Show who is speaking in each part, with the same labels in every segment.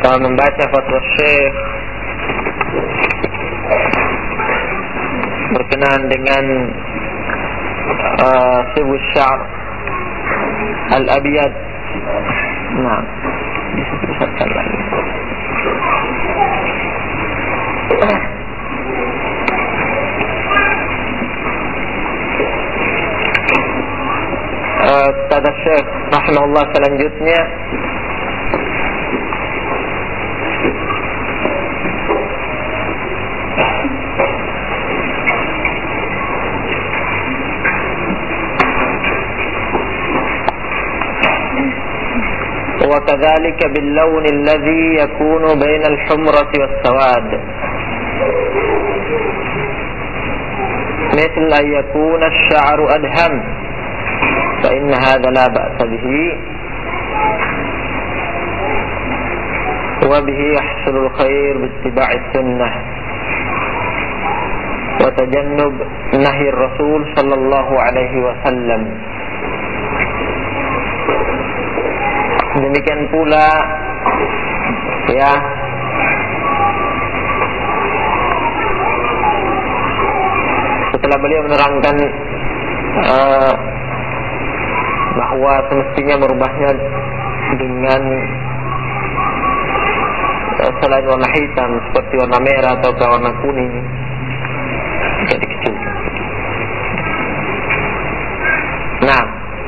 Speaker 1: membaca fatwa Syekh berkenaan dengan sibus syar al-abiyad. Nah, disebutkan lagi. Kata Syekh rahimahullah selanjutnya, وكذلك باللون الذي يكون بين الحمرة والسواد مثل أن يكون الشعر أدهم فإن هذا لا بأس به وبه يحصل الخير باتباع السنة وتجنب نهي الرسول صلى الله عليه وسلم. Demikian pula ya setelah beliau menerangkan bahwa semestinya merubahnya dengan selain warna hitam seperti warna merah atau warna kuning, jadi dikecilkan. Nah,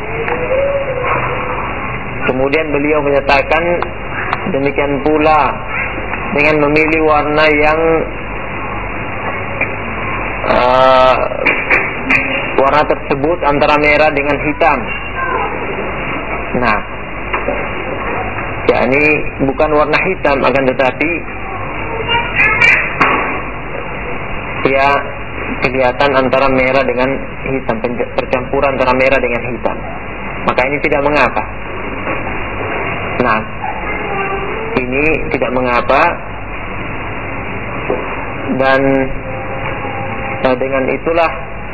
Speaker 1: kemudian beliau menyatakan demikian pula dengan memilih warna yang warna tersebut antara merah dengan hitam. Nah, yakni bukan warna hitam, akan tetapi ya kelihatan antara merah dengan hitam, percampuran antara merah dengan hitam. Maka ini tidak mengapa. Nah, ini tidak mengapa, dan dengan itulah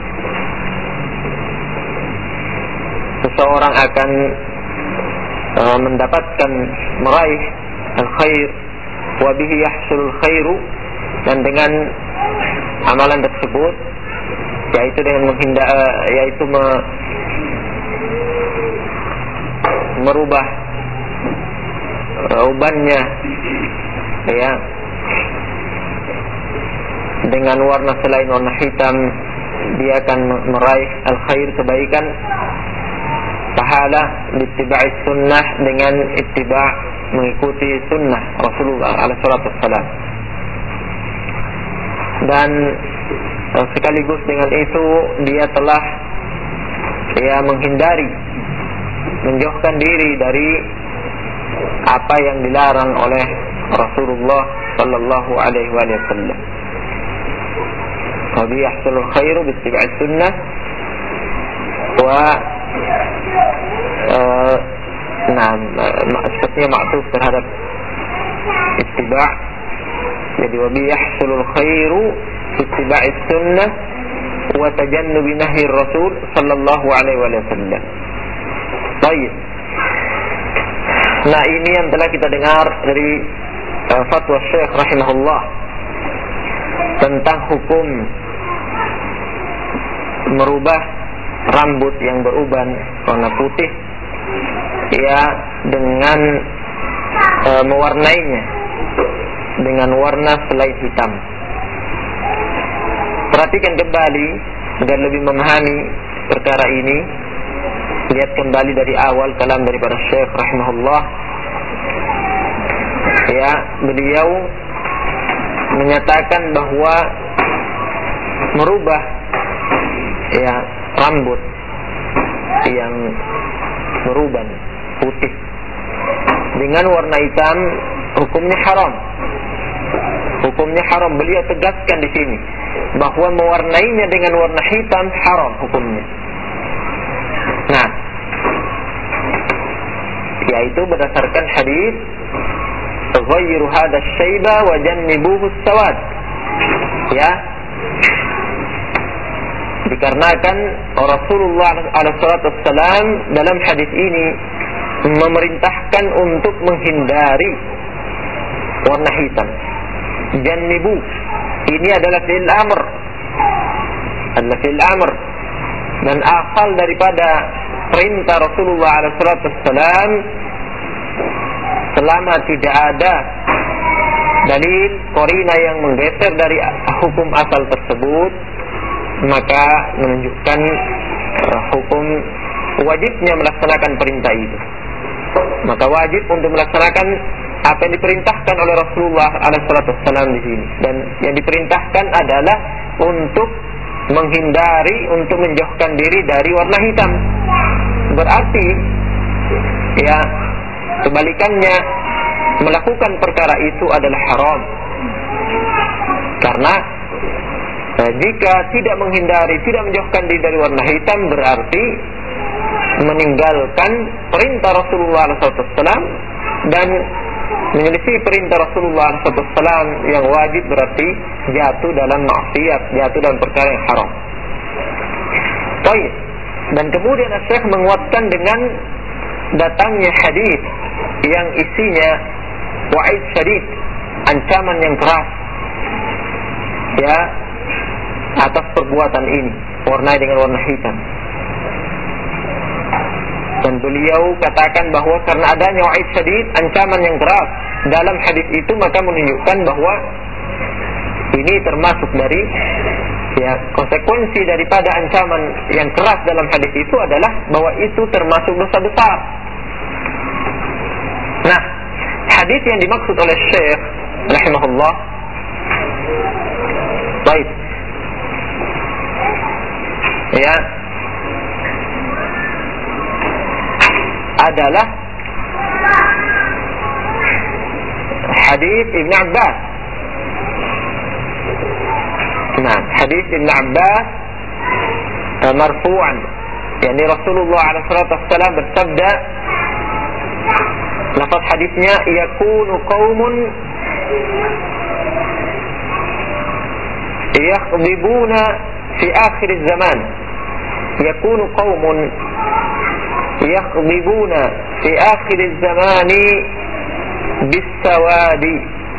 Speaker 1: seseorang akan mendapatkan meraih al-khair, wa bihi yahsulul khairu, dan dengan amalan tersebut yaitu dengan merubah ubannya ya dengan warna selain warna hitam, dia akan meraih al-khair, kebaikan, pahala dittiba'i sunnah, dengan ittiba' mengikuti sunnah Rasulullah alaihi wasallam. Dan sekaligus dengan itu dia telah menghindari, menjauhkan diri dari apa yang dilarang oleh Rasulullah sallallahu alaihi wasallam. Wa yahsulul khairu bittiba'i sunnah wa sepertinya maksud terhadap ittiba', jadi wa yahsulul khairu bittiba'i sunnah wa tajannubi nahyi Rasul sallallahu alaihi wasallam. Baik. Nah, ini yang telah kita dengar dari fatwa Syekh rahimahullah tentang hukum merubah rambut yang beruban warna putih ya dengan mewarnainya dengan warna selain hitam. Perhatikan kembali agar lebih memahami perkara ini. Lihat kembali dari awal kalam daripada Syekh rahimahullah. Ya, beliau menyatakan bahwa merubah ya rambut yang beruban putih dengan warna hitam hukumnya haram. Hukumnya haram. Beliau tegaskan di sini bahwa mewarnainya dengan warna hitam haram hukumnya. Nah, yaitu berdasarkan hadis ghayyiru hadha syaiba wa jannibuhu sawad. Ya, dikarenakan Rasulullah SAW dalam hadis ini memerintahkan untuk menghindari warna hitam. Jannibu, ini adalah fi'il amr, dan asal daripada perintah Rasulullah SAW. Selama tidak ada dalil qarina yang menggeser dari hukum asal tersebut, maka menunjukkan hukum wajibnya melaksanakan perintah itu. Maka wajib untuk melaksanakan apa yang diperintahkan oleh Rasulullah SAW di sini. Dan yang diperintahkan adalah untuk menghindari, untuk menjauhkan diri dari warna hitam. Berarti ya kebalikannya, melakukan perkara itu adalah haram. Karena jika tidak menghindari, tidak menjauhkan diri dari warna hitam, berarti meninggalkan perintah Rasulullah SAW, dan menyelisih perintah Rasulullah SAW yang wajib berarti jatuh dalam maksiat, jatuh dalam perkara yang haram. Baik. Dan kemudian Syekh menguatkan dengan datangnya hadis yang isinya wa'id syadid, ancaman yang keras ya atas perbuatan ini, warna dengan warna hitam. Dan beliau katakan bahwa karena adanya wa'id syadid, ancaman yang keras dalam hadis itu, maka menunjukkan bahwa ini termasuk dari ya konsekuensi daripada ancaman yang keras dalam hadis itu adalah bahwa itu termasuk dosa besar. Nah, hadis yang dimaksud oleh Syekh rahimahullah, baik, ya, adalah hadis Ibn Abbas. Nah, hadis Ibn Abbas marfu'an, yakni Rasulullah SAW bersabda, lafaz hadisnya, yakunu qaumun yakhdibuna fi akhir zaman, yakunu qaumun yakhdibuna fi akhir zamani bis-sawadi,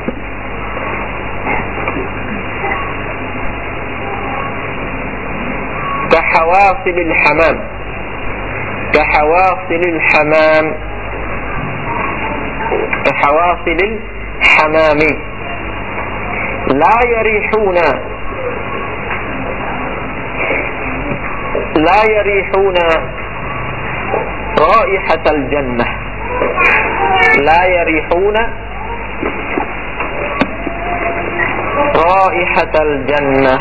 Speaker 1: كحواصل الحمام كحواصل الحمام لا يريحون رائحة الجنة لا يريحون رائحة الجنة.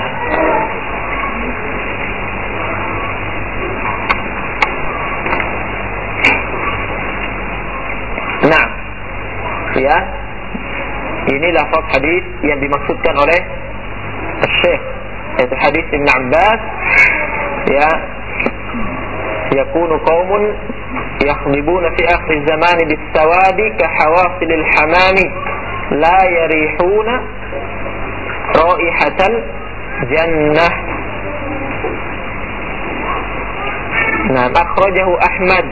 Speaker 1: Nah, ya, ini lafaz hadis yang dimaksudkan oleh Syekh, yaitu hadis Ibn Abbas, ya, yakunu qaumun yakhdibuna fi akhir zaman bis-sawadi ka hawasilil hamami la yarihuna raihatal jannah. Nah, akhrajahu Ahmad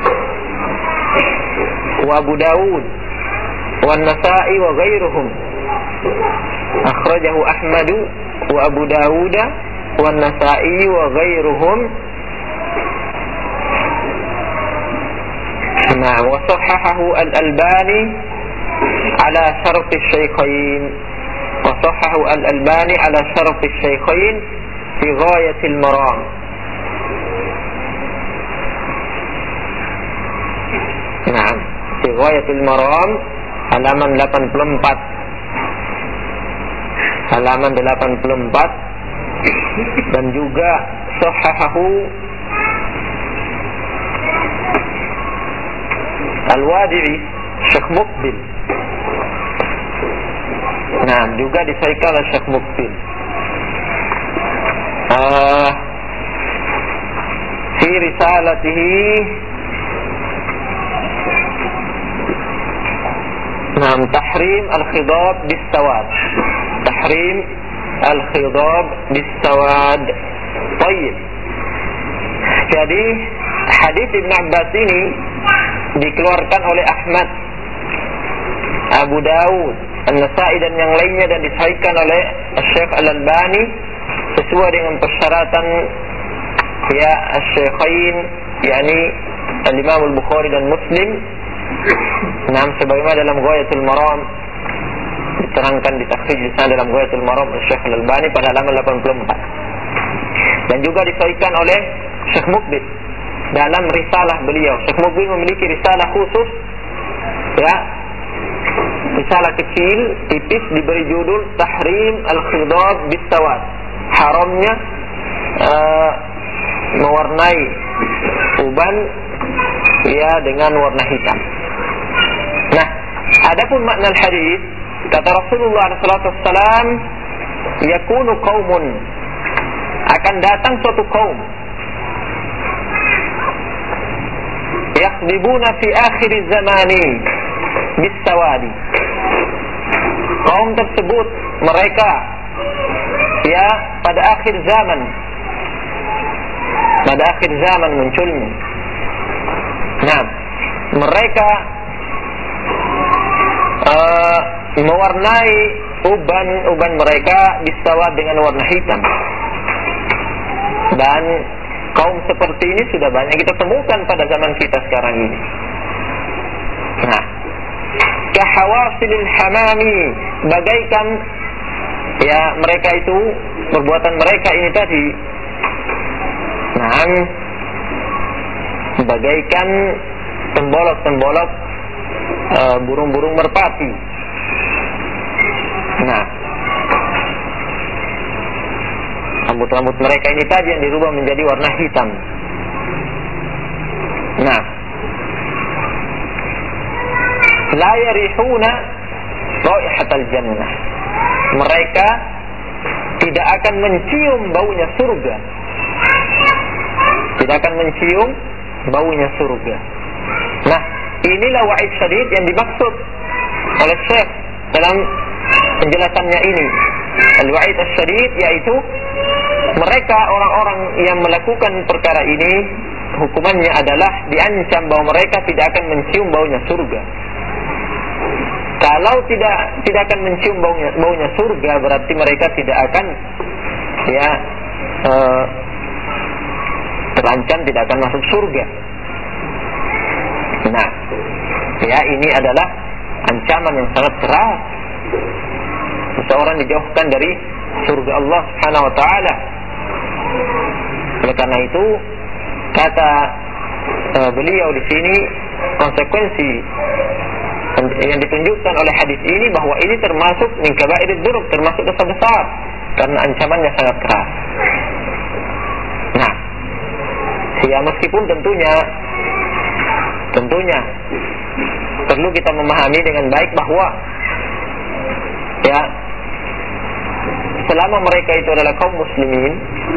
Speaker 1: wa Abu Dawud wa An-Nasa'i wa ghairuhum. Akhrajahu Ahmad wa Abu Dawud wa An-Nasa'i wa ghairuhum. Nah, wa sahahahu Al-Albani ala syarh asy-syaykhain. Wa sahahahu Al-Albani ala syarh asy-syaykhain fi ghayatil maram. Nah, fi ghayatil maram halaman 84. Halaman 84, dan juga sahahahu Al-Wadi'i Syekh Muqbil. Nah, juga disahihkan oleh Syekh Muqbil. Fi risalatihi, nah, tahrim al-khidab bis-sawad. Tahrim al-khidab bis-sawad. Baik. Jadi hadis Ibn Abbas ini dikeluarkan oleh Ahmad, Abu Dawud, An-Nasa'i dan yang lainnya, dan disahihkan oleh Syekh Al-Albani sesuai dengan persyaratan ya Asy-Syaikhain, yakni Al-Imam Al-Bukhari dan Muslim. Sebagaimana dalam Ghayatul Maram diterangkan di takhrij di sana dalam Ghayatul Maram Syekh Al-Albani pada halaman 84. Dan juga disahihkan oleh Syekh Muqbil dalam risalah beliau. Syekh Muqbil memiliki risalah khusus, ya, risalah kecil, tipis, diberi judul Tahrim Al-Khidab Bis-Sawad, haramnya mewarnai uban ya dengan warna hitam. Nah, adapun makna hadis, kata Rasulullah SAW, yakunu qaumun, akan datang suatu kaum, yakhdibuna fi akhir zamani bis-sawadi. Kaum tersebut mereka ya pada akhir zaman, munculnya. Nah, mereka mewarnai uban mereka bisawad dengan warna hitam. Dan kaum seperti ini sudah banyak kita temukan pada zaman kita sekarang ini. Nah, kahawasilil hamami, bagaikan ya mereka itu, perbuatan mereka ini tadi, nah, bagaikan tembolok-tembolok burung-burung merpati. Nah, rambut-rambut mereka ini tadi yang dirubah menjadi warna hitam. Nah, la yarihuna raihatal jannah, mereka tidak akan mencium baunya surga. Tidak akan mencium baunya surga. Nah, inilah wa'id syadid yang dimaksud oleh Syekh dalam penjelasannya ini. Al-wa'id syadid yaitu mereka, orang-orang yang melakukan perkara ini, hukumannya adalah diancam bahwa mereka tidak akan mencium baunya surga. Kalau tidak akan mencium baunya surga, berarti mereka tidak akan ya terancam tidak akan masuk surga. Nah, ya ini adalah ancaman yang sangat keras. Seseorang dijauhkan dari surga Allah Subhanahu wa taala. Oleh karena itu, kata beliau di sini, konsekuensi yang ditunjukkan oleh hadis ini bahwa ini termasuk min kaba'irud dzunub, termasuk dosa besar karena ancamannya sangat keras. Nah, ya meskipun tentunya perlu kita memahami dengan baik bahwa ya selama mereka itu adalah kaum muslimin,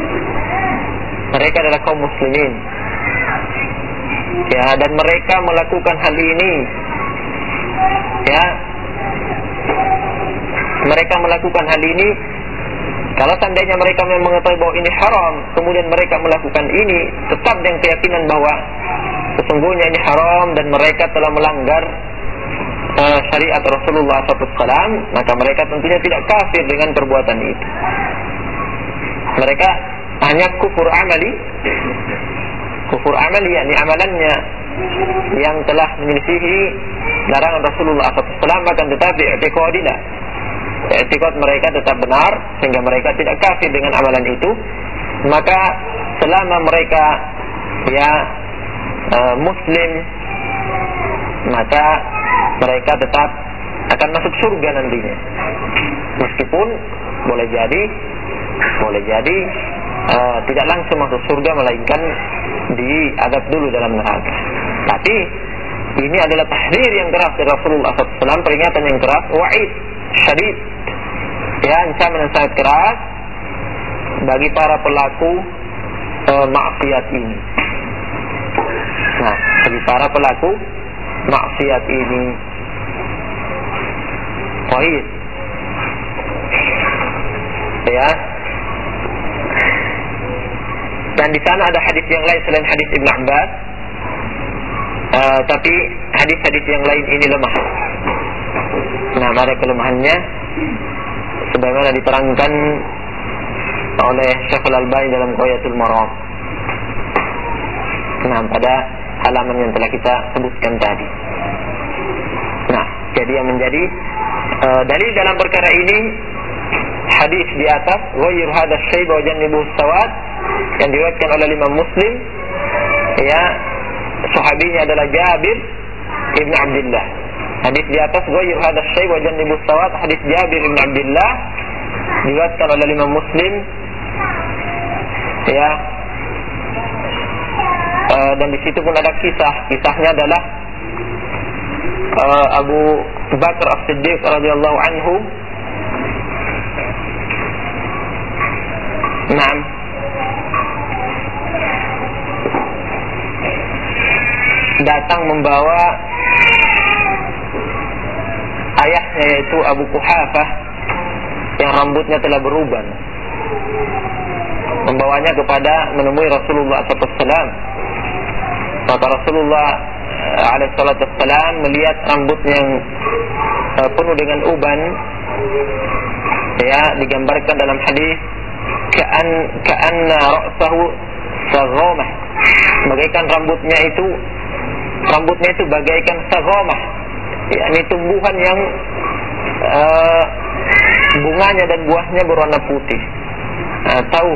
Speaker 1: ya, dan mereka melakukan hal ini, ya, mereka melakukan hal ini, kalau seandainya mereka memang mengetahui bahwa ini haram, kemudian mereka melakukan ini, tetap dengan keyakinan bahwa sesungguhnya ini haram dan mereka telah melanggar syariat Rasulullah SAW, maka mereka tentunya tidak kafir dengan perbuatan itu. Mereka hanya kufur amali, yakni amalannya yang telah menyelisihi larangan Rasulullah SAW, akan tetapi i'tiqad mereka tetap benar sehingga mereka tidak kafir dengan amalan itu. Maka selama mereka ya muslim, maka mereka tetap akan masuk surga nantinya. Meskipun boleh jadi tidak langsung masuk surga, melainkan diazab dulu dalam neraka. Tapi ini adalah tahdzir yang keras dari Rasulullah SAW, peringatan yang keras, wa'id syadid, ya, ancaman yang sangat keras bagi para pelaku maksiat ini. Nah, bagi para pelaku maksiat ini, wa'id, ya. Dan di sana ada hadis yang lain selain hadis Ibn Abbas, tapi hadis-hadis yang lain ini lemah. Nah, ada kelemahannya, sebagaimana diterangkan oleh Syekh Al-Albani dalam Ghayatul Maram. Nah, pada halaman yang telah kita sebutkan tadi. Nah, jadi yang menjadi dalil dalam perkara ini hadis di atas, ghayyir hadzal syayb wa jannibuhu sawad, yang diriwayatkan oleh Imam Muslim. Ya, sahabinya adalah Jabir ibn Abdullah. Hadis di atas, ghayyir hadzal syayb wa jannibuhu sawad, hadis Jabir ibn Abdullah, diriwayatkan oleh Imam Muslim. Ya, dan di situ pun ada kisahnya adalah Abu Bakar As-Siddiq radhiyallahu anhu, datang membawa ayahnya, yaitu Abu Quhafah, yang rambutnya telah beruban, membawanya menemui Rasulullah SAW. Maka Rasulullah SAW melihat rambutnya yang penuh dengan uban, ya, digambarkan dalam hadis ka'anna ra'sahu saghamah, bagaikan rambutnya itu bagaikan saghamah, yakni tumbuhan yang bunganya dan buahnya berwarna putih. Tahu?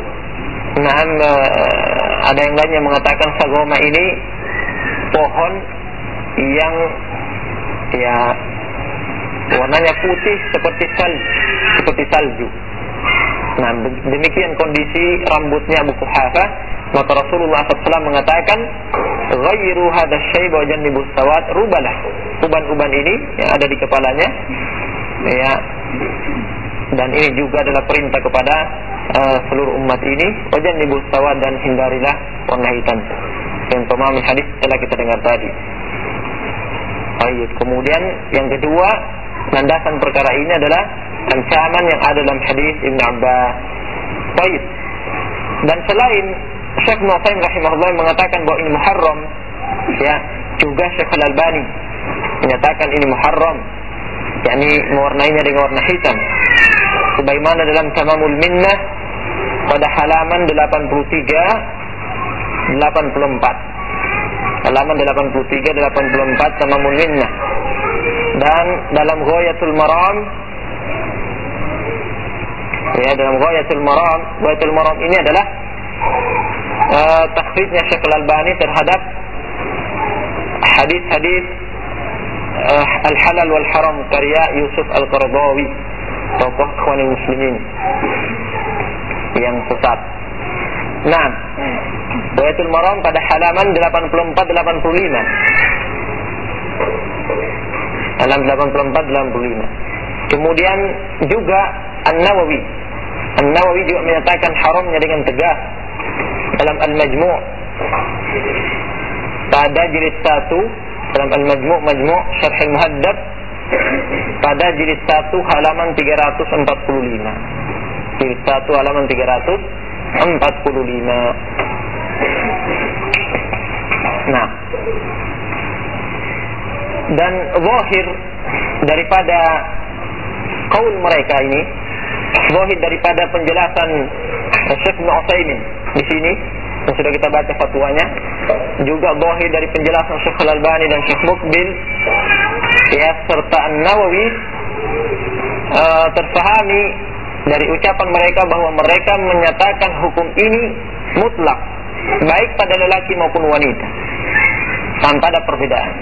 Speaker 1: Ada yang lain yang mengatakan saghamah ini pohon yang ya warnanya putih seperti salju. Nah, demikian kondisi rambutnya Abu Quhafah. Maka Rasulullah SAW mengatakan, ghayyiru hadzal syayb wa jannibuhu sawad, rubalah uban-uban ini yang ada di kepalanya, ya. Dan ini juga adalah perintah kepada seluruh umat ini, wa jannibuhu sawad, dan hindarilah warna hitam. Yang pemahami hadis telah kita dengar tadi. Baik, kemudian yang kedua, landasan perkara ini adalah ancaman yang ada dalam hadis Ibn Abbas. Baik. Dan selain Syekh Nu'aim rahimahullah mengatakan bahwa ini muharram, ya, juga Syekh Al-Albani menyatakan ini muharram, yakni mewarnainya dengan warna hitam. Sebagaimana dalam Tamamul Minnah pada halaman 84. Halaman 83-84 Tamamul Minnah. Dan dalam Ghayatul Maram, ya, dalam Ghayatul Maram ini adalah takhrijnya Syekh Al-Albani terhadap hadis-hadis Al-Halal wal Haram karya Yusuf Al-Qaradawi, tokoh Ikhwanul Muslimin yang sesat. Nah, Ghayatul Maram pada halaman 84-85. Halaman 84-85. Kemudian juga An-Nawawi juga menyatakan haramnya dengan tegas dalam Al-Majmu' pada jilid 1, dalam Al-Majmu' Syarh Al-Muhaddab pada jilid 1 halaman 345. Jilid 1 halaman 345. Nah, dan zahir daripada qaul mereka ini, zahir daripada penjelasan Syekh Nu'aim di sini yang sudah kita baca fatwanya, juga zahir dari penjelasan Syekh Al-Albani dan Syekh Muqbil, ya, serta An-Nawawi, terpahami dari ucapan mereka bahwa mereka menyatakan hukum ini mutlak, baik pada lelaki maupun wanita, tanpa ada perbedaan.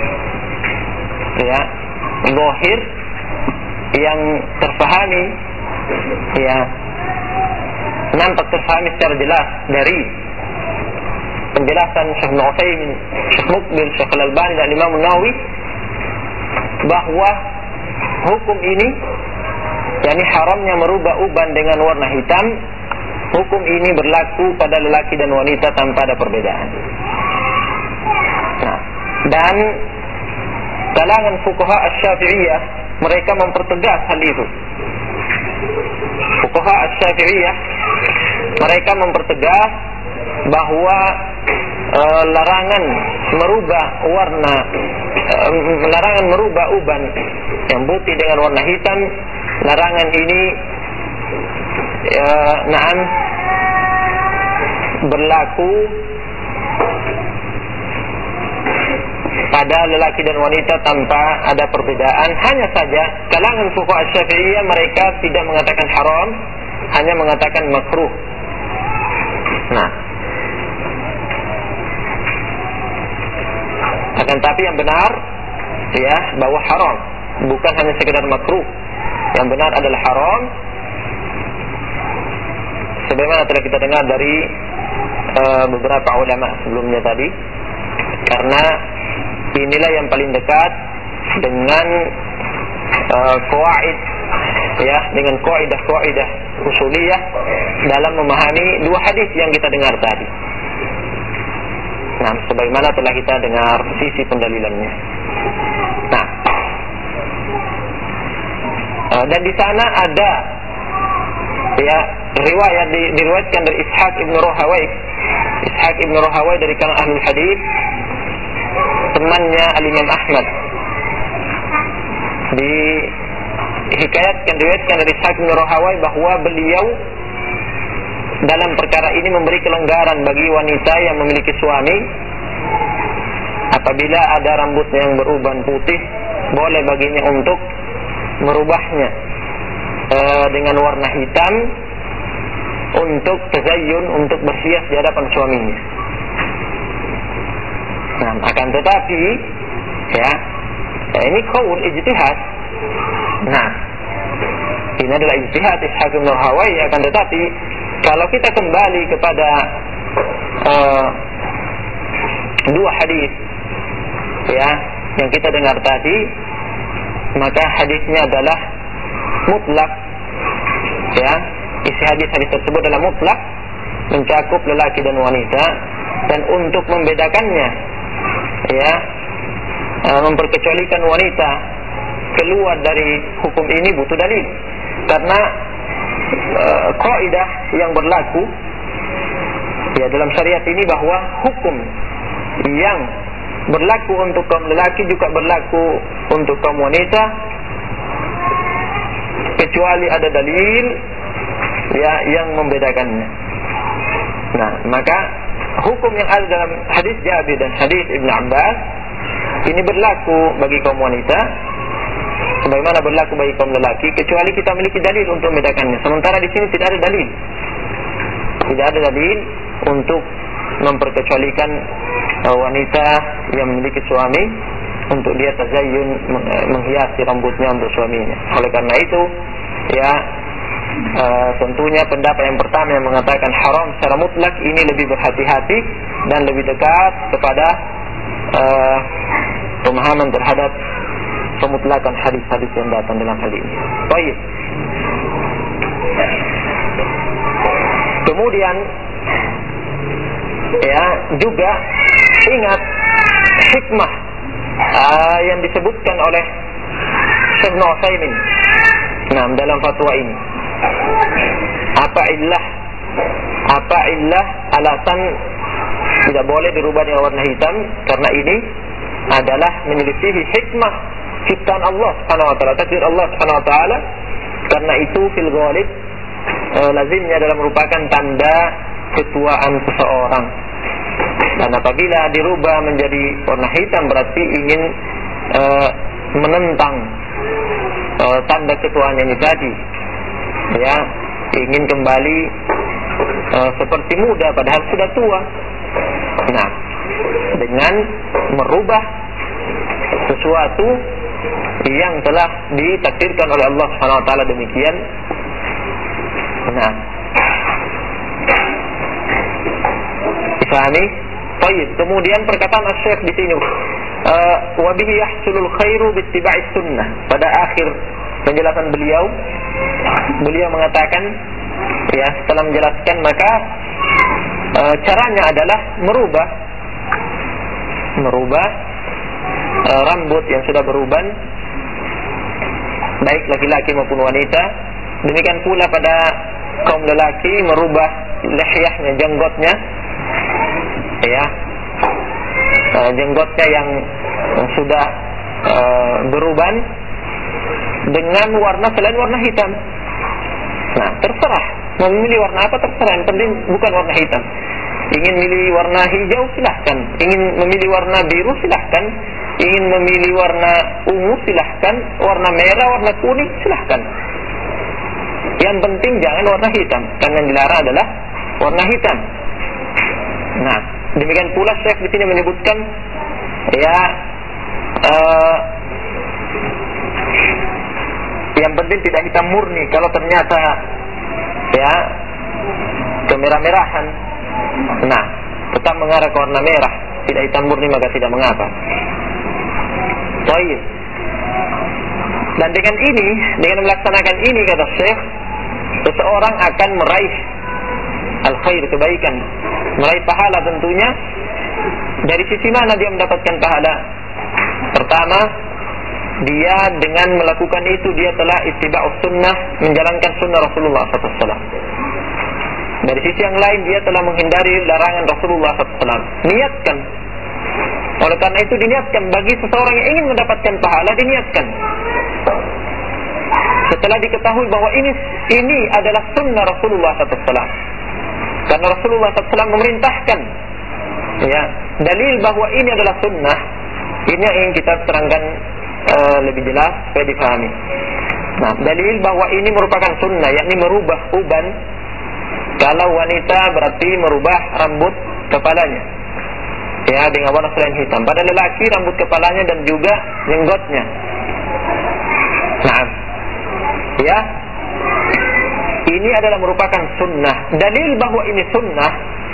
Speaker 1: Ya, zahir yang terpahami, ya, nampak terpahami secara jelas dari penjelasan Syekh Nu'aim, Syekh Muqbil, Syekh Al-Albani dan Imam Nawawi, bahwa hukum ini, yakni haramnya merubah uban dengan warna hitam, hukum ini berlaku pada lelaki dan wanita tanpa ada perbedaan. Nah, dan kalangan fuqaha Asy-Syafi'iyah mereka mempertegas hal itu. Fuqaha Asy-Syafi'iyah mereka mempertegas bahwa larangan merubah warna, larangan merubah uban yang putih dengan warna hitam. Larangan ini berlaku pada lelaki dan wanita tanpa ada perbedaan. Hanya saja kalangan fuqaha Syafi'iyah mereka tidak mengatakan haram, hanya mengatakan makruh. Nah, akan tapi yang benar ya bahwa haram, bukan hanya sekedar makruh. Yang benar adalah haram, sebagaimana telah kita dengar dari beberapa ulama sebelumnya tadi. Karena inilah yang paling dekat dengan qawaid ya, dengan kaidah usuliyah dalam memahami dua hadis yang kita dengar tadi. Nah, sebagaimana telah kita dengar sisi pendalilannya. Nah, dan di sana ada ya riwayat diriwayatkan dari Ishaq ibn Rahawai dari kalangan ahlul hadis, temannya Al-Imam Ahmad. Diriwayatkan dari Ishaq ibn Rahawai bahwa beliau dalam perkara ini memberi kelonggaran bagi wanita yang memiliki suami. Apabila ada rambutnya yang beruban putih, boleh baginya untuk merubahnya dengan warna hitam untuk tazayyun, untuk berhias di hadapan suaminya. Nah, akan tetapi ya ini qaul ijtihad. Nah, ini adalah ijtihad Ishaq bin Rahawai. Akan tetapi kalau kita kembali kepada dua hadis ya yang kita dengar tadi, maka hadisnya adalah mutlak ya. Isi hadis-hadis tersebut adalah mutlak, mencakup lelaki dan wanita. Dan untuk membedakannya ya, memperkecualikan wanita keluar dari hukum ini butuh dalil. Karena kaidah yang berlaku ya dalam syariat ini bahwa hukum yang berlaku untuk kaum lelaki juga berlaku untuk kaum wanita, kecuali ada dalil ya yang membedakannya. Nah, maka hukum yang ada dalam hadis Jabir dan hadis Ibnu Abbas ini berlaku bagi kaum wanita sebagaimana berlaku bagi kaum lelaki, kecuali kita memiliki dalil untuk membedakannya. Sementara di sini tidak ada dalil. Tidak ada dalil untuk memperkecualikan wanita yang memiliki suami untuk dia tazayyun, menghiasi rambutnya untuk suaminya. Oleh karena itu ya tentunya pendapat yang pertama yang mengatakan haram secara mutlak ini lebih berhati-hati dan lebih dekat kepada pemahaman terhadap pemutlakan hadis-hadis yang datang dalam hal ini. Baik. Kemudian ya juga ingat hikmah yang disebutkan oleh Syekh Nu'aimin dalam fatwa ini. Apa illah alasan tidak boleh dirubah dengan warna hitam? Karena ini adalah menyelisihi hikmah ciptaan Allah Subhanahu wa taala, takdir Allah Subhanahu wa taala. Karena itu fil ghalib lazimnya adalah merupakan tanda ketuaan seseorang. Dan apabila dirubah menjadi warna hitam berarti ingin menentang tanda ketuaan ini tadi. Ya, ingin kembali seperti muda padahal sudah tua. Nah, dengan merubah sesuatu yang telah ditakdirkan oleh Allah Subhanahu wa taala demikian. Nah, dipahami? Baik. Kemudian perkataan Asy-Syaikh di sini, wa bihi yahsulul khairu bittiba'is sunnah. Pada akhir penjelasan beliau mengatakan ya, setelah menjelaskan maka caranya adalah merubah rambut yang sudah beruban baik laki-laki maupun wanita. Demikian pula pada kaum lelaki merubah lihyahnya, jenggotnya ya, jenggotnya yang sudah beruban dengan warna selain warna hitam. Nah, terserah mau memilih warna apa, terserah, yang penting bukan warna hitam. Ingin memilih warna hijau silahkan, ingin memilih warna biru silahkan, ingin memilih warna ungu silahkan, warna merah, warna kuning silahkan. Yang penting jangan warna hitam, karena yang dilarang adalah warna hitam. Nah, demikian pula Syekh di sini menyebutkan ya yang penting tidak hitam murni. Kalau ternyata ya kemerah-merahan, nah tetap mengarah ke warna merah, tidak hitam murni, maka tidak mengapa. Baik. Dan dengan ini, dengan melaksanakan ini, kata Syekh, seseorang akan meraih al-khair, kebaikan, meraih pahala tentunya. Dari sisi mana dia mendapatkan pahala? Pertama, dia dengan melakukan itu dia telah ittiba'us sunnah, menjalankan sunnah Rasulullah SAW. Dari sisi yang lain dia telah menghindari larangan Rasulullah SAW. Niatkan. Oleh karena itu diniatkan, bagi seseorang yang ingin mendapatkan pahala, diniatkan. Setelah diketahui bahwa ini adalah sunnah Rasulullah SAW, karena Rasulullah SAW memerintahkan, ya, dalil bahwa ini adalah sunnah. Ini yang ingin kita terangkan lebih jelas supaya difahami. Nah, dalil bahwa ini merupakan sunnah, yakni merubah uban. Kalau wanita berarti merubah rambut kepalanya, ya, dengan warna selain hitam. Pada lelaki rambut kepalanya dan juga jenggotnya. Nah, ya, ini adalah merupakan sunnah. Dalil bahwa ini sunnah,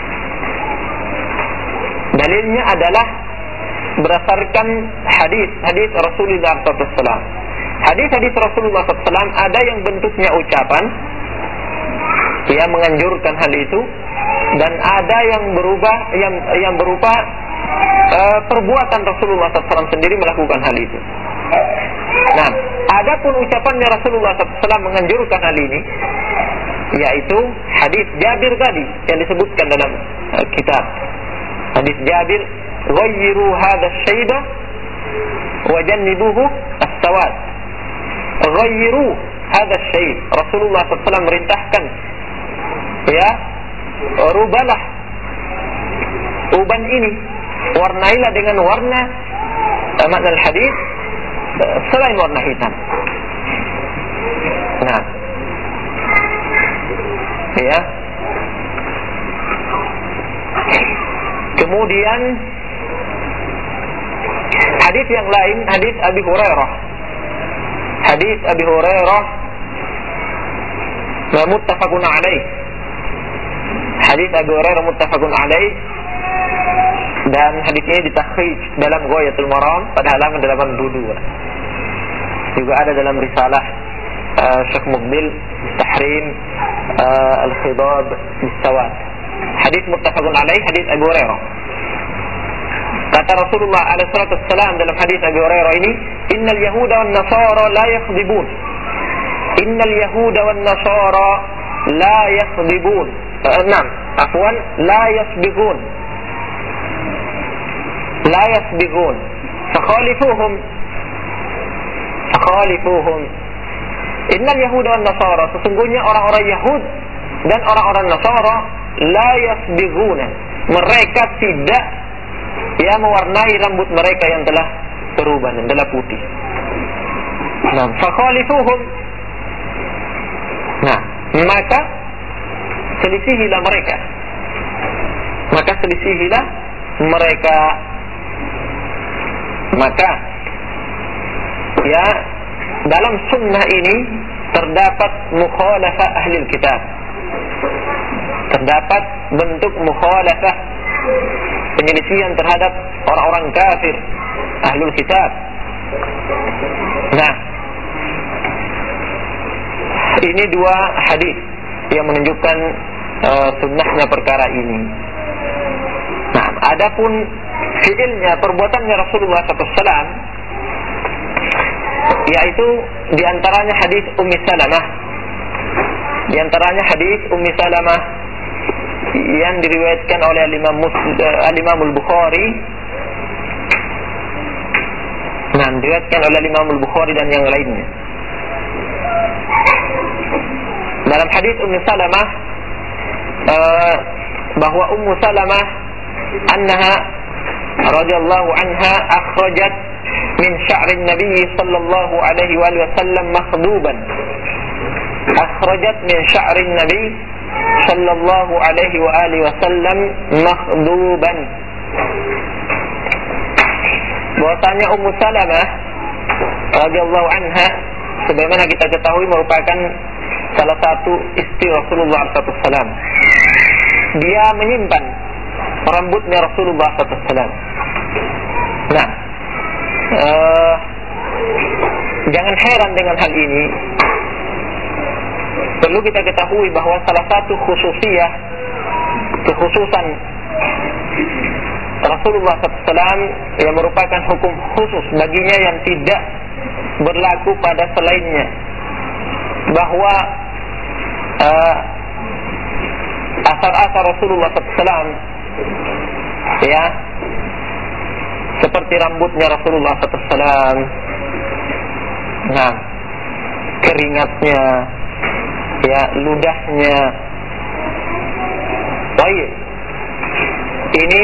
Speaker 1: dalilnya adalah berdasarkan hadis Rasulullah SAW. Hadis Rasulullah SAW ada yang bentuknya ucapan, yang menganjurkan hal itu, dan ada yang berubah, yang berupa perbuatan Rasulullah SAW sendiri melakukan hal itu. Nah, adapun ucapannya Rasulullah SAW menganjurkan hal ini, yaitu hadis Jabir tadi yang disebutkan dalam kitab. Hadis Jabir, "Ghayyiru hadha syaiba wa jannibuhu as-sawad." Ghayyiru hadha syaib. Rasulullah SAW merintahkan, ya, rubahlah uban ini, warnailah dengan warna, makna al-hadis, selain warna hitam. Nah, ya. Kemudian hadis yang lain, hadis Abi Hurairah. Hadis Abi Hurairah muttafaqun alaih. Hadis Abi Hurairah muttafaqun alaih, dan hadis ini ditakhrij dalam Ghayatul Maram pada halaman 82. Juga ada dalam risalah Syekh Muqbil Tahrim Al-Khidab Bis-Sawad. Hadis muttafaqun alaih, hadis Abu Hurairah. Kata Rasulullah SAW dalam hadis Abu Hurairah ini, "Innal yahuda wan nasara la yakhdhibun." Innal yahuda wan nasara la yakhdhibun. Afwan, la yasbiqun. La yasbiqun. Fakhalifuhum. Fakhalifuhum. Innal yahuda wan nasara, sesungguhnya orang-orang Yahud dan orang-orang Nasara, la yasbighuna, mereka tidak, ya, mewarnai rambut mereka yang telah berubah dan telah putih. Nah, fakhalifuhum. Nah, maka selisihilah mereka. Maka selisihilah mereka. Maka, ya, dalam sunnah ini terdapat mukhalafah ahli kitab. Terdapat bentuk mukhalafah, penyelisihan terhadap orang-orang kafir, ahlul kitab. Nah, ini dua hadis yang menunjukkan sunnahnya perkara ini. Nah, adapun fi'ilnya, perbuatannya Rasulullah SAW, yaitu diantaranya hadis Ummi Salamah, diantaranya hadis Ummi Salamah yang diriwayatkan oleh Al-Imam Al-Bukhari Nah, diriwayatkan oleh Imam Al-Bukhari dan yang lainnya. Dalam hadis Ummu Salamah bahwa Ummu Salamah annaha radhiyallahu anha akhrajat min sya'rin Nabi sallallahu alaihi wasallam makhduban. Akhrajat min sya'rin Nabi sallallahu alaihi wasallam makhduban. Bahwasanya Ummu Salamah radhiyallahu anha sebagaimana kita ketahui merupakan salah satu istri Rasulullah SAW. Dia menyimpan rambutnya Rasulullah SAW. Nah, jangan heran dengan hal ini. Perlu kita ketahui bahwa salah satu kekhususan Rasulullah SAW yang merupakan hukum khusus baginya yang tidak berlaku pada selainnya, bahwa asar-asar Rasulullah SAW, ya, seperti rambutnya Rasulullah SAW, nah, keringatnya, ya, ludahnya, baik, ini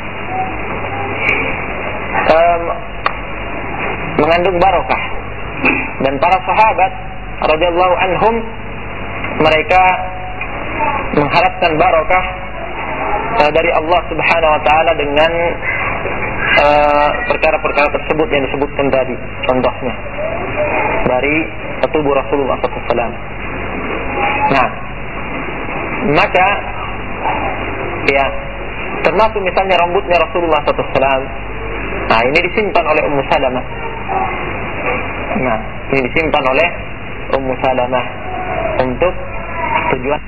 Speaker 1: mengandung barokah, dan para sahabat radhiyallahu anhum mereka mengharapkan barokah dari Allah Subhanahu wa taala dengan perkara-perkara tersebut yang disebutkan tadi, contohnya dari tubuh Rasulullah SAW. Nah, maka ya, termasuk misalnya rambutnya Rasulullah SAW. Nah, ini disimpan oleh Ummu Salamah. Nah, ini disimpan oleh Ummu Salamah untuk tujuan.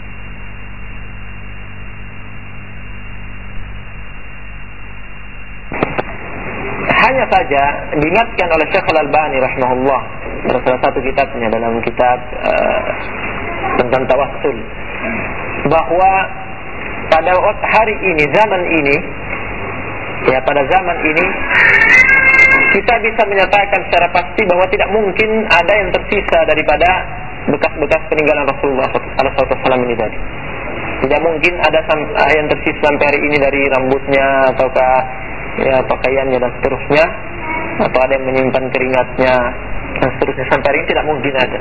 Speaker 1: Hanya saja diingatkan oleh Syekh Al-Albani rahimahullah dalam salah satu kitabnya, dalam kitab tentang tawassul, bahwa pada hari ini, zaman ini, ya, pada zaman ini kita bisa menyatakan secara pasti bahwa tidak mungkin ada yang tersisa daripada bekas-bekas peninggalan Rasulullah SAW ini tadi. Tidak mungkin ada yang tersisa sampai hari ini dari rambutnya ataukah, ya, pakaiannya dan seterusnya, atau ada yang menyimpan keringatnya dan seterusnya, sampai hari ini tidak mungkin ada.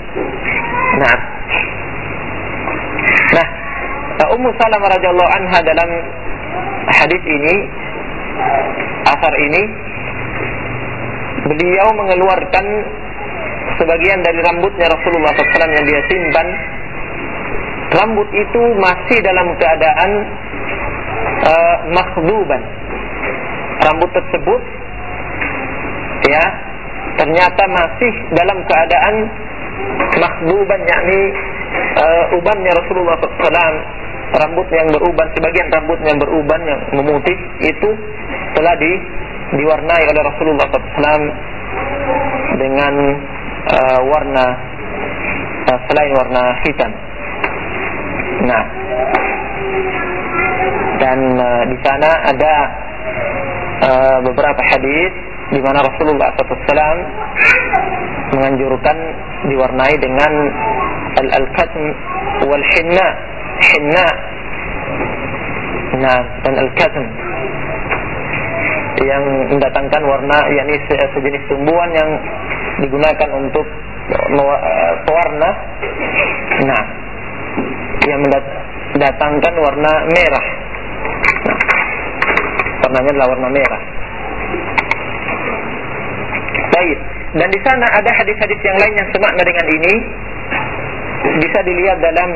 Speaker 1: Nah, Ummu Salamah radhiyallahu anha dalam hadis ini, asar ini, beliau mengeluarkan sebagian dari rambutnya Rasulullah SAW yang dia simpan. Rambut itu masih dalam keadaan makhduban. Rambut tersebut, ya, ternyata masih dalam keadaan makhduban, yakni ubannya Rasulullah SAW, rambut yang beruban, sebagian rambut yang beruban, yang memutih itu telah diwarnai oleh Rasulullah SAW dengan warna selain warna hitam. Nah, dan di sana ada beberapa hadis di mana Rasulullah SAW menganjurkan diwarnai dengan al-katm wal hinna. Nah, dan al-katm yang mendatangkan warna, yakni sejenis tumbuhan yang digunakan untuk pewarna. Nah, yang mendatangkan warna merah. Nah, warnanya adalah warna merah. Baik. Dan di sana ada hadis-hadis yang lain yang semakna dengan ini. Bisa dilihat dalam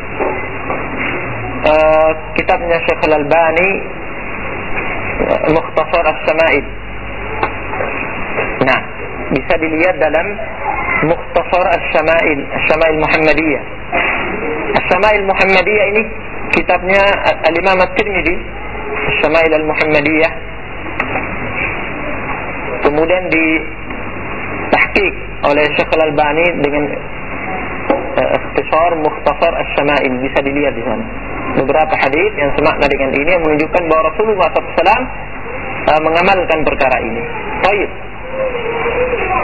Speaker 1: kitabnya Syekh Al-Albani, Mukhtasar As-Syama'il. Nah, bisa dilihat dalam Mukhtasar As-Syama'il, As-Syama'il Muhammadiyah. As-Syama'il Muhammadiyah ini kitabnya Al-Imam At-Tirmidzi, As-Syama'il Al-Muhammadiyah. Kemudian ditahqiq oleh Syekh Al-Albani dengan ikhtisar Mukhtasar As-Syama'il. Bisa dilihat di sana beberapa hadis yang semakna dengan ini, yang menunjukkan bahwa Rasulullah SAW mengamalkan perkara ini. Baik.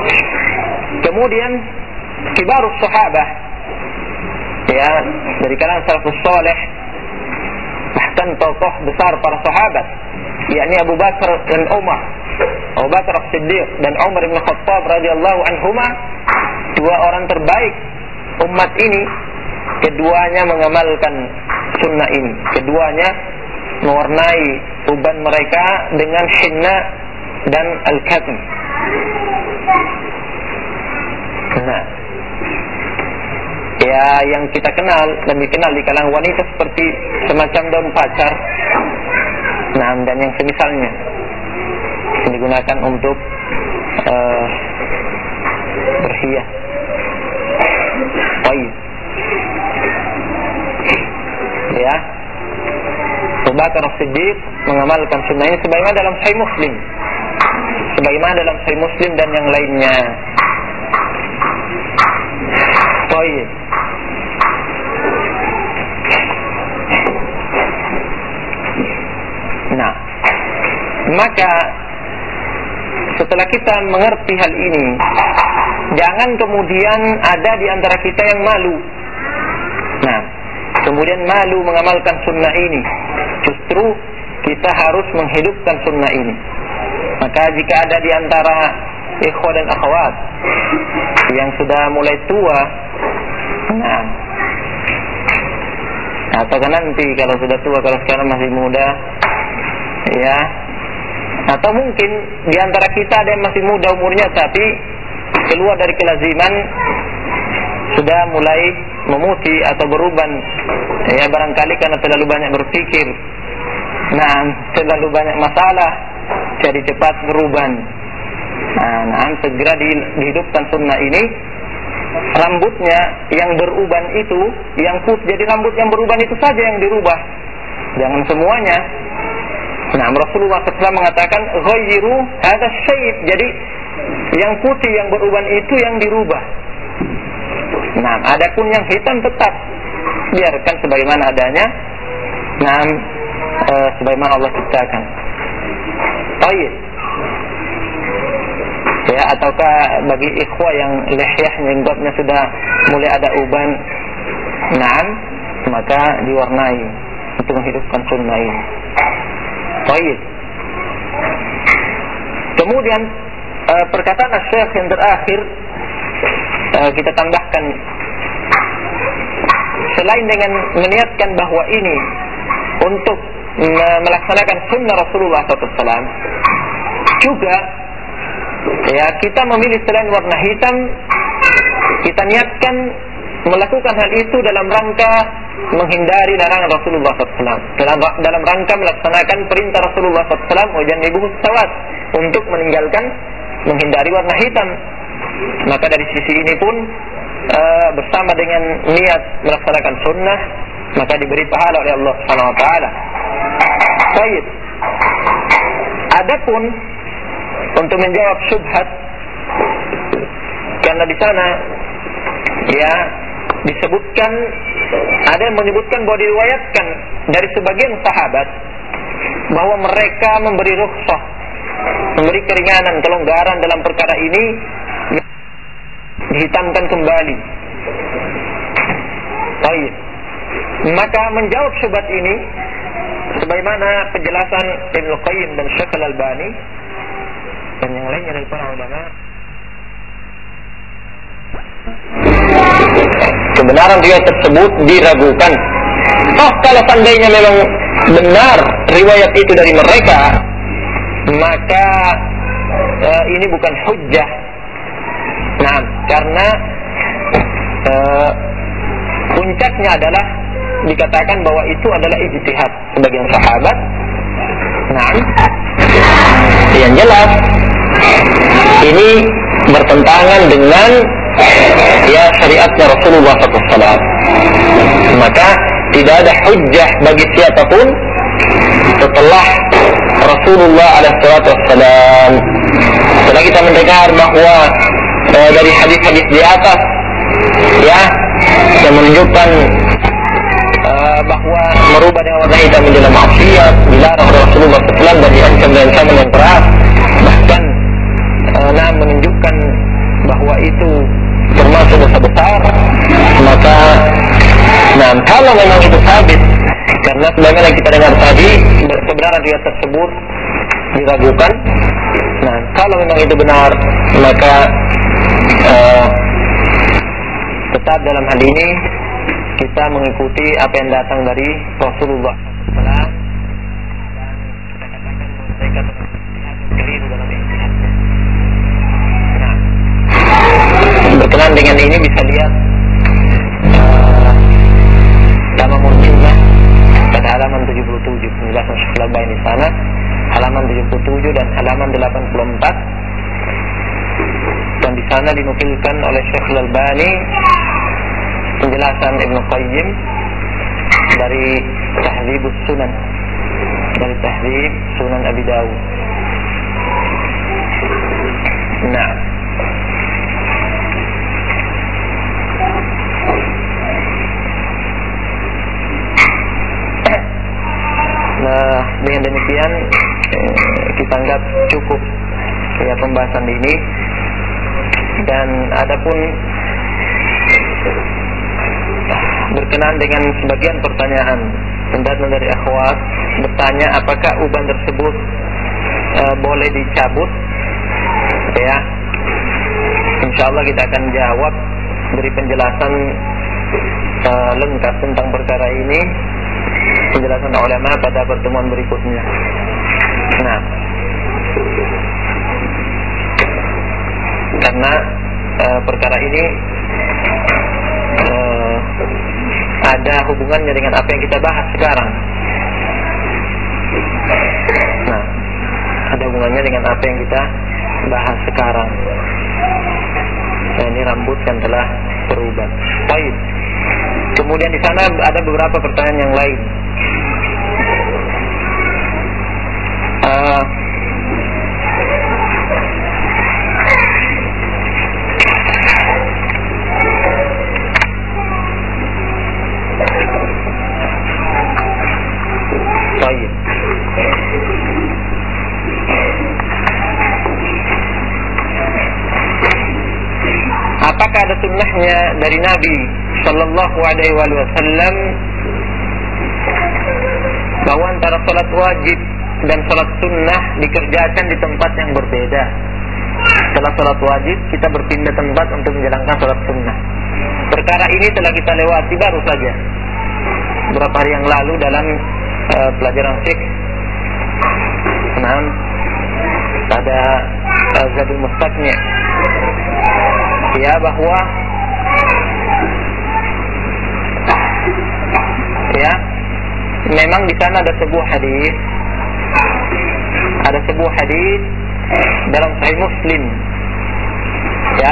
Speaker 1: Kemudian kibarus sahabah, ya, dari kalangan salafus saleh, bahkan tokoh besar para sahabat, yakni Abu Bakar dan Umar, Abu Bakar As-Siddiq dan Umar bin Khattab radhiyallahu anhuma, dua orang terbaik umat ini. Keduanya mengamalkan sunnah ini. Keduanya mewarnai uban mereka dengan hinna dan al-katm. Nah, ya, yang kita kenal dan dikenal di kalangan wanita seperti semacam daun pacar, nah, dan yang semisalnya, yang digunakan untuk berhias. Baik, ya, Abu Bakar As-Siddiq mengamalkan sunnah ini sebagaimana dalam Sahih Muslim, dan yang lainnya. Baik. Nah, maka setelah kita mengerti hal ini, jangan kemudian ada di antara kita yang malu. Nah, kemudian malu mengamalkan sunnah ini. Justru kita harus menghidupkan sunnah ini. Maka jika ada di antara ikhwah dan akhwat yang sudah mulai tua, nah, atau kan nanti kalau sudah tua, kalau sekarang masih muda, ya, atau mungkin di antara kita ada yang masih muda umurnya tapi keluar dari kelaziman, sudah mulai memuti atau beruban, ya, barangkali karena terlalu banyak berpikir, nah, terlalu banyak masalah, jadi cepat beruban. Nah, segera dihidupkan sunnah ini. Rambutnya yang beruban itu, yang putih, jadi rambut yang beruban itu saja yang dirubah, jangan semuanya. Nah, Rasulullah SAW mengatakan ghayyiru hadza syait, jadi yang putih yang beruban itu yang dirubah. Nah, adapun yang hitam tetap biarkan sebagaimana adanya. Nah, sebagaimana Allah ciptakan. Baik. Ya, ataukah bagi ikhwah yang lehyahnya, jenggotnya sudah mulai ada uban, nah, maka diwarnai untuk menghidupkan sunnah ini. Baik. Kemudian perkataan Syekh yang terakhir, kita tambahkan, selain dengan meniatkan bahwa ini untuk melaksanakan sunnah Rasulullah SAW, juga, ya, kita memilih selain warna hitam, kita niatkan melakukan hal itu dalam rangka menghindari larangan Rasulullah SAW, dalam rangka melaksanakan perintah Rasulullah SAW, wajannibuhus sawat, untuk menghindari warna hitam. Maka dari sisi ini pun bersama dengan niat melaksanakan sunnah, maka diberi pahala oleh Allah Subhanahu wa taala. Baik. Adapun untuk menjawab syubhat, karena di sana, ya, disebutkan, ada yang menyebutkan bahwa diriwayatkan dari sebagian sahabat bahwa mereka memberi rukhsah, memberi keringanan, kelonggaran dalam perkara ini, dihitamkan kembali. Baik. Maka menjawab syubhat ini, sebagaimana penjelasan Ibnu Qayyim dan Syekh Al-Albani dan yang lainnya dari para ulama, kebenaran riwayat tersebut diragukan. Oh, kalau seandainya memang benar riwayat itu dari mereka, maka ini bukan hujjah. Nah, karena puncaknya adalah dikatakan bahwa itu adalah ijtihad sebagian sahabat. Nah, yang jelas ini bertentangan dengan, ya, syariatnya Rasulullah SAW. Maka tidak ada hujjah bagi siapapun setelah Rasulullah SAW. Setelah kita mendengar bahwa dari hadis-hadis di atas, ya, yang menunjukkan bahwa merubah dengan warna hitam menjadi maksiat, dilarang oleh Rasulullah SAW dan diancam dengan ancaman yang keras, bahkan menunjukkan bahwa itu termasuk dosa besar, maka kalau memang itu sabit, karena sebagaimana yang kita dengar tadi, kebenaran riwayat tersebut diragukan. Kalau memang itu benar, maka tetap dalam hal ini kita mengikuti apa yang datang dari Rasulullah SAW, dan kita katakan bahwa mereka keliru dalam ijtihadnya. Berkenaan dengan ini bisa lihat Tamamul Minnah pada halaman 77, penjelasan Syekh Al-Albani di sana, halaman 77 dan halaman 84, dan di sana dinukilkan oleh Syekh Al-Albani penjelasan Ibnu Qayyim dari Tahdzibus Sunan, dari Tahdzib Sunan Abi Dawud. Dengan demikian kita anggap cukup ya pembahasan ini. Dan adapun berkenaan dengan sebagian pertanyaan pendatang dari akhwat bertanya apakah uban tersebut boleh dicabut, ya, insyaallah kita akan jawab, beri penjelasan lengkap tentang perkara ini, penjelasan ulama pada pertemuan berikutnya. Karena perkara ini ada hubungannya dengan apa yang kita bahas sekarang. Ada hubungannya dengan apa yang kita bahas sekarang. Ini rambut yang telah berubah. Baik. Kemudian di sana ada beberapa pertanyaan yang lain. Baik. Apakah ada sunnahnya dari Nabi Sallallahu Alaihi Wasallam bahwa antara salat wajib dan salat sunnah dikerjakan di tempat yang berbeda? Setelah salat wajib kita berpindah tempat untuk menjalankan salat sunnah. Perkara ini telah kita lewati baru saja beberapa hari yang lalu dalam pelajaran fiqh. Pada Zadul Mustaqni', ya, bahwa ya memang di sana ada sebuah hadis dalam Sahih Muslim, ya,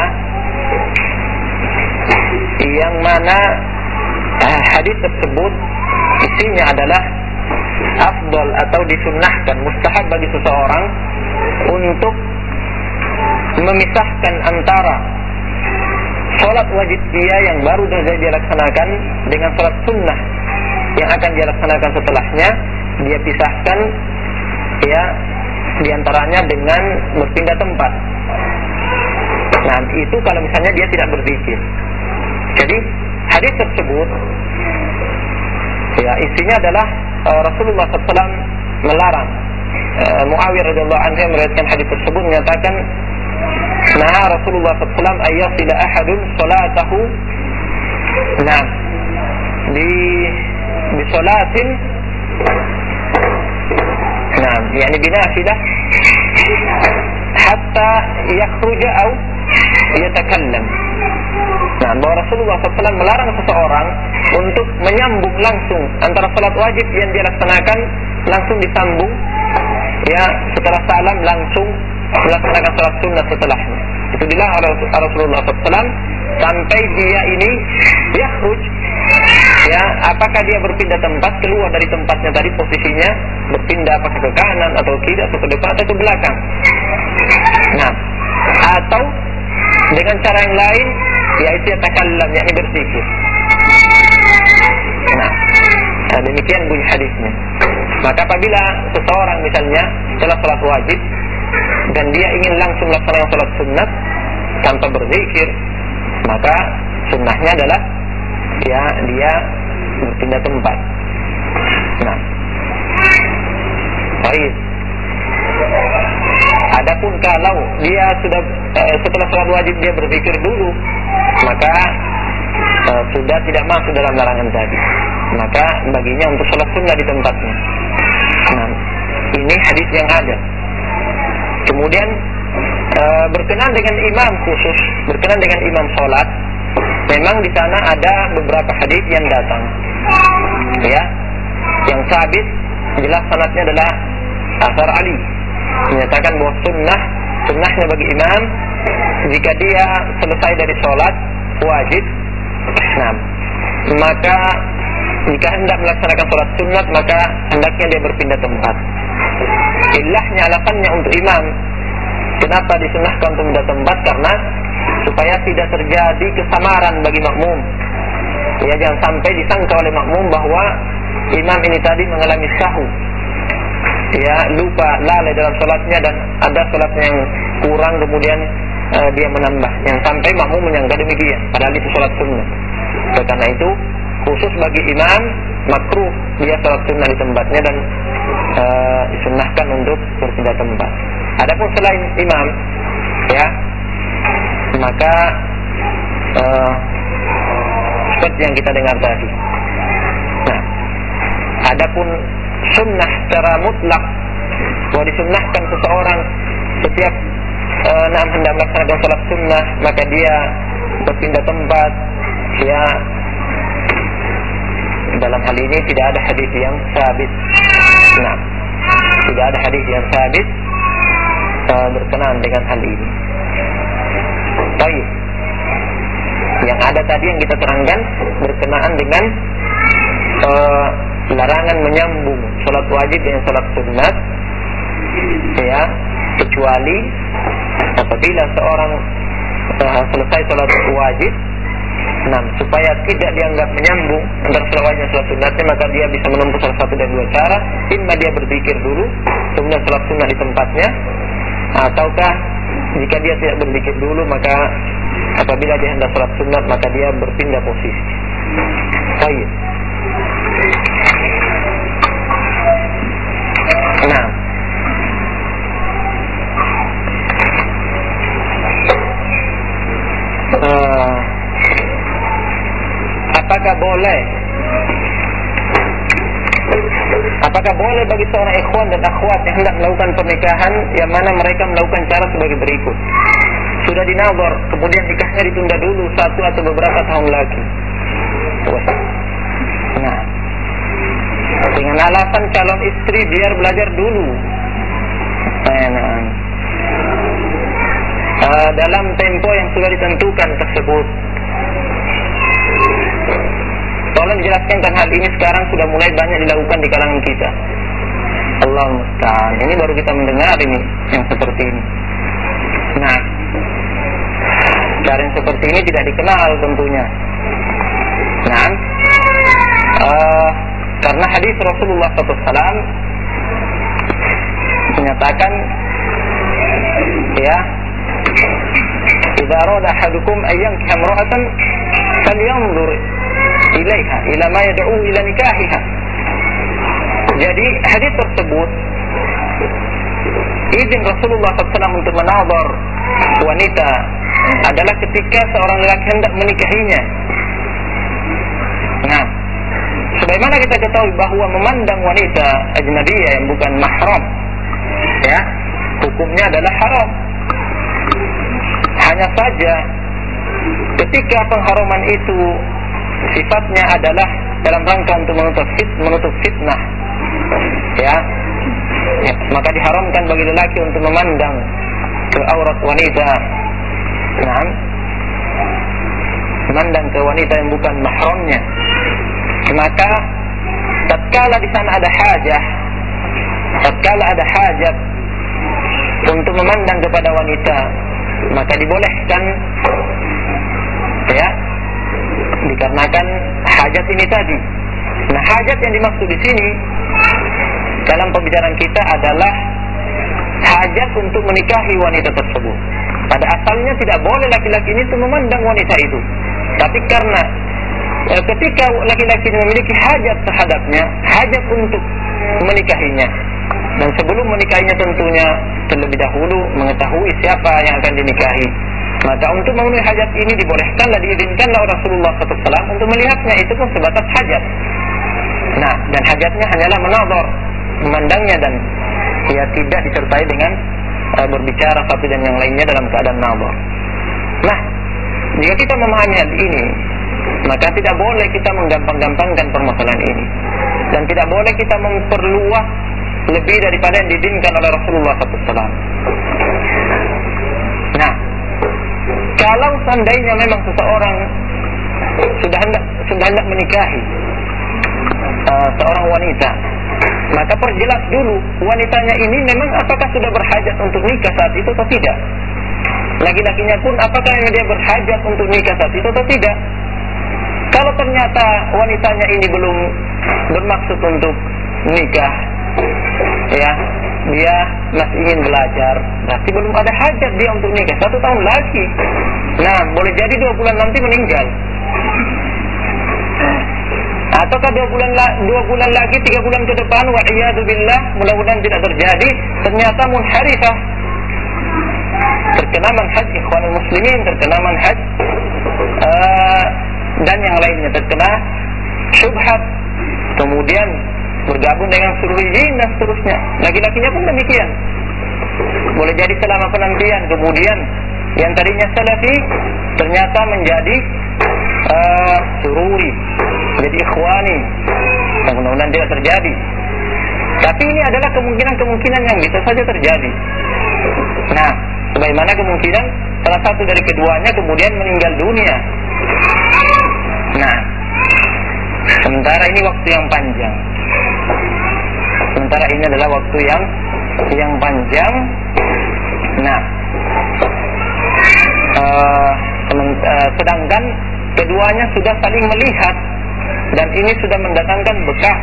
Speaker 1: yang mana hadis tersebut isinya adalah afdal atau disunnahkan, mustahab bagi seseorang untuk memisahkan antara sholat wajib dia yang baru saja dia laksanakan dengan sholat sunnah yang akan dia laksanakan setelahnya. Dia pisahkan, ya, diantaranya dengan berpindah tempat. Itu kalau misalnya dia tidak berzikir. Jadi hadis tersebut, ya, isinya adalah Rasulullah SAW melarang. Muawiyah radhiyallahu anhu yang meriwayatkan hadis tersebut menyatakan, nah, Rasulullah SAW ayyasila ahadun salatahu di salatin yani binafilah hatta yakhruja aw yatakallam. Bahwa Rasulullah SAW melarang seseorang untuk menyambung langsung antara salat wajib yang dia laksanakan langsung disambung, ya, setelah salam langsung melaksanakan salat sunnah setelahnya. Itu dilarang oleh Rasulullah SAW sampai dia ini yakhruj, ya, apakah dia berpindah tempat, keluar dari tempatnya tadi, posisinya berpindah apakah ke kanan atau kiri atau ke depan atau ke belakang. Atau dengan cara yang lain, yaitu yatakallam, yakni berzikir. Demikian bunyi hadisnya. Maka apabila seseorang misalnya setelah salat wajib dan dia ingin langsung melaksanakan salat sunnah, tanpa berzikir, maka sunnahnya adalah ya dia berpindah tempat. Nah, baik. Adapun kalau dia sudah setelah sholat wajib dia berzikir dulu, maka sudah tidak masuk dalam larangan tadi. Maka baginya untuk sholat sunnah di tempatnya. Nah, ini hadis yang ada. Kemudian berkenaan dengan imam khusus, berkenaan dengan imam sholat, memang di sana ada beberapa hadis yang datang, ya, yang sabit jelas sanadnya adalah asar Ali, menyatakan bahwa sunnahnya bagi imam jika dia selesai dari sholat wajib, nah, maka jika hendak melaksanakan sholat sunat maka hendaknya dia berpindah tempat. Ilahnya, alasannya untuk imam kenapa disunnahkan untuk pindah tempat, karena supaya tidak terjadi kesamaran bagi makmum. Ya, jangan sampai disangka oleh makmum bahwa imam ini tadi mengalami sahwu, ya, lupa, lalai dalam sholatnya, dan ada sholatnya yang kurang kemudian dia menambah, yang sampai makmum menyangka demikian padahal itu sholat sunnah. Karena itu khusus bagi imam makruh dia sholat sunnah di tempatnya dan disunnahkan untuk berpindah tempat. Adapun selain imam, ya, maka seperti yang kita dengar tadi. Nah, adapun sunnah secara mutlak, bahwa disunnahkan seseorang setiap hendak melaksanakan sholat sunnah maka dia berpindah tempat, ya, dalam hal ini tidak ada hadis yang sabit. Nah, tidak ada hadis yang sabit berkenaan dengan hal ini. Baik. Yang ada tadi yang kita terangkan berkenaan dengan larangan menyambung sholat wajib dengan sholat sunat, ya, kecuali apabila seorang selesai sholat wajib, nah, supaya tidak dianggap menyambung antara sholat wajib dan sholat sunatnya, maka dia bisa menempuh salah satu dari dua cara. Imma dia berzikir dulu kemudian sholat sunat di tempatnya, ataukah jika dia tidak berzikir dulu maka apabila dia hendak sholat sunat maka dia berpindah posisi. Baik. Nah, apakah boleh bagi seorang ikhwan dan akhwat yang hendak melakukan pernikahan yang mana mereka melakukan cara sebagai berikut? Sudah dinazar, kemudian nikahnya ditunda dulu 1 atau beberapa tahun lagi. Nah, dengan alasan calon istri biar belajar dulu. Dalam tempo yang sudah ditentukan tersebut. Tolong jelaskan, karena hal ini sekarang sudah mulai banyak dilakukan di kalangan kita. Allah musta'an. Ini baru kita mendengar ini yang seperti ini. Nah, cara yang seperti ini tidak dikenal tentunya. Nah, karena hadis Rasulullah SAW menyatakan, ya, idza arada ahadukum an yankiha imra'atan falyanzur ilaiha ila ma yad'u ila nikahiha. Jadi hadis tersebut izin Rasulullah SAW untuk menazar wanita adalah ketika seorang lelaki hendak menikahinya. Nah, sebagaimana kita ketahui bahwa memandang wanita ajnabiyah yang bukan mahram, ya, hukumnya adalah haram. Hanya saja ketika pengharaman itu sifatnya adalah dalam rangka untuk menutup fitnah, ya, maka diharamkan bagi lelaki untuk memandang ke aurat wanita. Nah, memandang ke wanita yang bukan mahramnya. Maka tatkala di sana ada hajat, tatkala ada hajat untuk memandang kepada wanita, maka dibolehkan, ya, dikarenakan hajat ini tadi. Nah, hajat yang dimaksud di sini dalam pembicaraan kita adalah hajat untuk menikahi wanita tersebut. Pada asalnya tidak boleh laki-laki ini itu memandang wanita itu. Tapi karena ketika laki-laki ini memiliki hajat terhadapnya, hajat untuk menikahinya, dan sebelum menikahinya tentunya terlebih dahulu mengetahui siapa yang akan dinikahi, maka untuk memenuhi hajat ini dibolehkan dan diizinkanlah Rasulullah SAW untuk melihatnya, itu pun sebatas hajat. Nah, dan hajatnya hanyalah menadhar, memandangnya, dan ya tidak disertai dengan berbicara satu dan yang lainnya dalam keadaan nadhar. Nah, jika kita memahami hal ini, maka tidak boleh kita menggampang-gampangkan permasalahan ini, dan tidak boleh kita memperluas lebih daripada yang diinginkan oleh Rasulullah SAW. Nah, kalau seandainya memang seseorang sudah hendak menikahi seorang wanita, maka perjelas dulu wanitanya ini memang apakah sudah berhajat untuk nikah saat itu atau tidak. Laki-lakinya pun apakah dia berhajat untuk nikah saat itu atau tidak. Kalau ternyata wanitanya ini belum bermaksud untuk nikah, ya, dia masih ingin belajar, berarti belum ada hajat dia untuk nikah 1 tahun lagi. Nah, boleh jadi 2 bulan nanti meninggal, ataukah 2 bulan lagi, 3 bulan ke depan, wa'iyadzubillah, mudah-mudahan tidak terjadi, ternyata munharifah, terkena manhaj ikhwanul muslimin, terkena manhaj dan yang lainnya, terkena syubhat, kemudian bergabung dengan sururiyin dan seterusnya. Laki-lakinya pun demikian. Boleh jadi selama penantian, kemudian yang tadinya salafi ternyata menjadi sururi, jadi ikhwani. Mudah-mudahan tidak terjadi. Tapi ini adalah kemungkinan-kemungkinan yang bisa saja terjadi. Nah, bagaimana kemungkinan salah satu dari keduanya kemudian meninggal dunia? Nah, sementara ini waktu yang panjang. Sementara ini adalah waktu yang panjang. Nah, sedangkan keduanya sudah saling melihat, dan ini sudah mendatangkan bekas.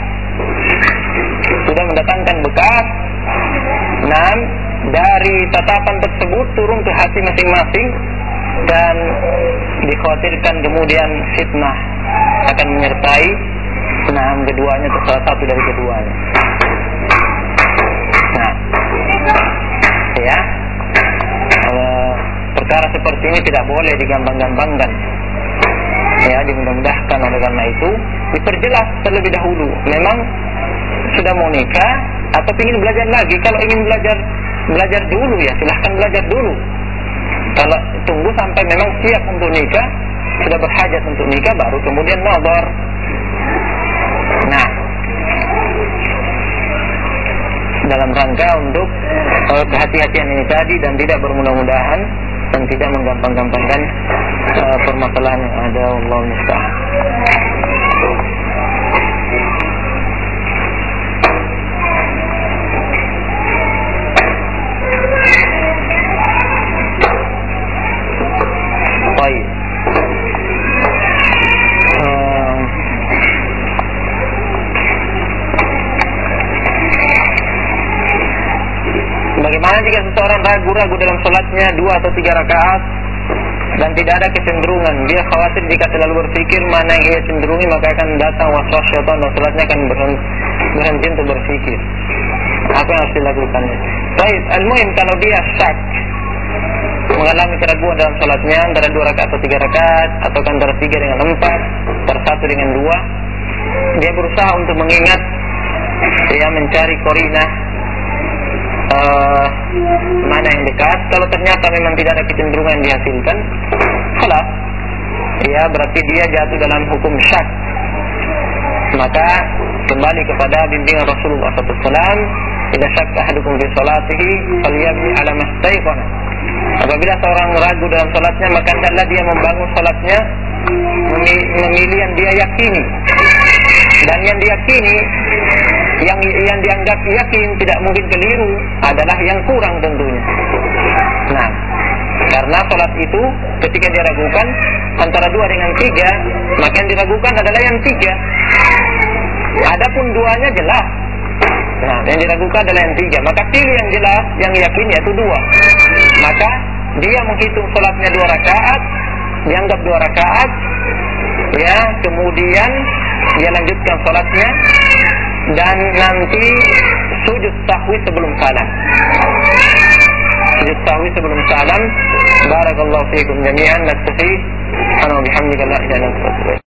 Speaker 1: Nah, dari tatapan tersebut turun ke hati masing-masing, dan dikhawatirkan kemudian fitnah akan menyertai keduanya atau salah satu dari keduanya. Nah, ya, perkara seperti ini tidak boleh digampang-gampangkan. Ya, dimudah-mudahkan. Oleh karena itu diperjelas terlebih dahulu. Memang sudah mau nikah atau ingin belajar lagi? Kalau ingin belajar dulu, ya silahkan belajar dulu. Kalau tunggu sampai memang siap untuk nikah, sudah berhajat untuk nikah, baru kemudian nazar. Nah, dalam rangka untuk kehati-hatian ini tadi, dan tidak bermudah-mudahan dan tidak menggampang-gampangkan permasalahan yang ada. Wallahu musta'an. Baik. Bagaimana jika seseorang ragu-ragu dalam sholatnya 2 atau 3 rakaat dan tidak ada kecenderungan? Dia khawatir jika terlalu berpikir mana yang ia cenderungi, maka akan datang waswas syaitan dan sholatnya akan berhenti untuk berpikir. Apa yang harus dilakukan? Baik, al-muhim kalau dia syak, mengalami keraguan dalam sholatnya antara 2 rakaat atau 3 rakaat, atau antara 3 dengan 4, antara 1 dengan 2, dia berusaha untuk mengingat, dia mencari qarinah mana yang dekat. Kalau ternyata memang tidak ada kecenderungan yang dihasilkan, khalas, ya berarti dia jatuh dalam hukum syak. Maka kembali kepada bimbingan Rasulullah SAW, idza syakka ahadukum fi salatihi falyabni ala mastayqana. Apabila seorang ragu dalam salatnya, maka hendaklah dia membangun salatnya memilih yang dia yakini, dan yang diyakini, yang dianggap yakin tidak mungkin keliru adalah yang kurang tentunya. Nah, karena salat itu ketika diragukan antara 2 dengan 3, maka yang diragukan adalah yang 3. Adapun 2-nya jelas. Nah, yang diragukan adalah yang 3. Maka pilih yang jelas, yang yakin, yaitu 2. Maka dia menghitung salatnya 2 rakaat, dianggap 2 rakaat, ya, kemudian dia lanjutkan salatnya dan nanti sujud sahwi sebelum salam. Sujud sahwi sebelum salam. Barakallahu fiikum jami'an. Naktafi. Ana bihamdika la ilaha illa anta.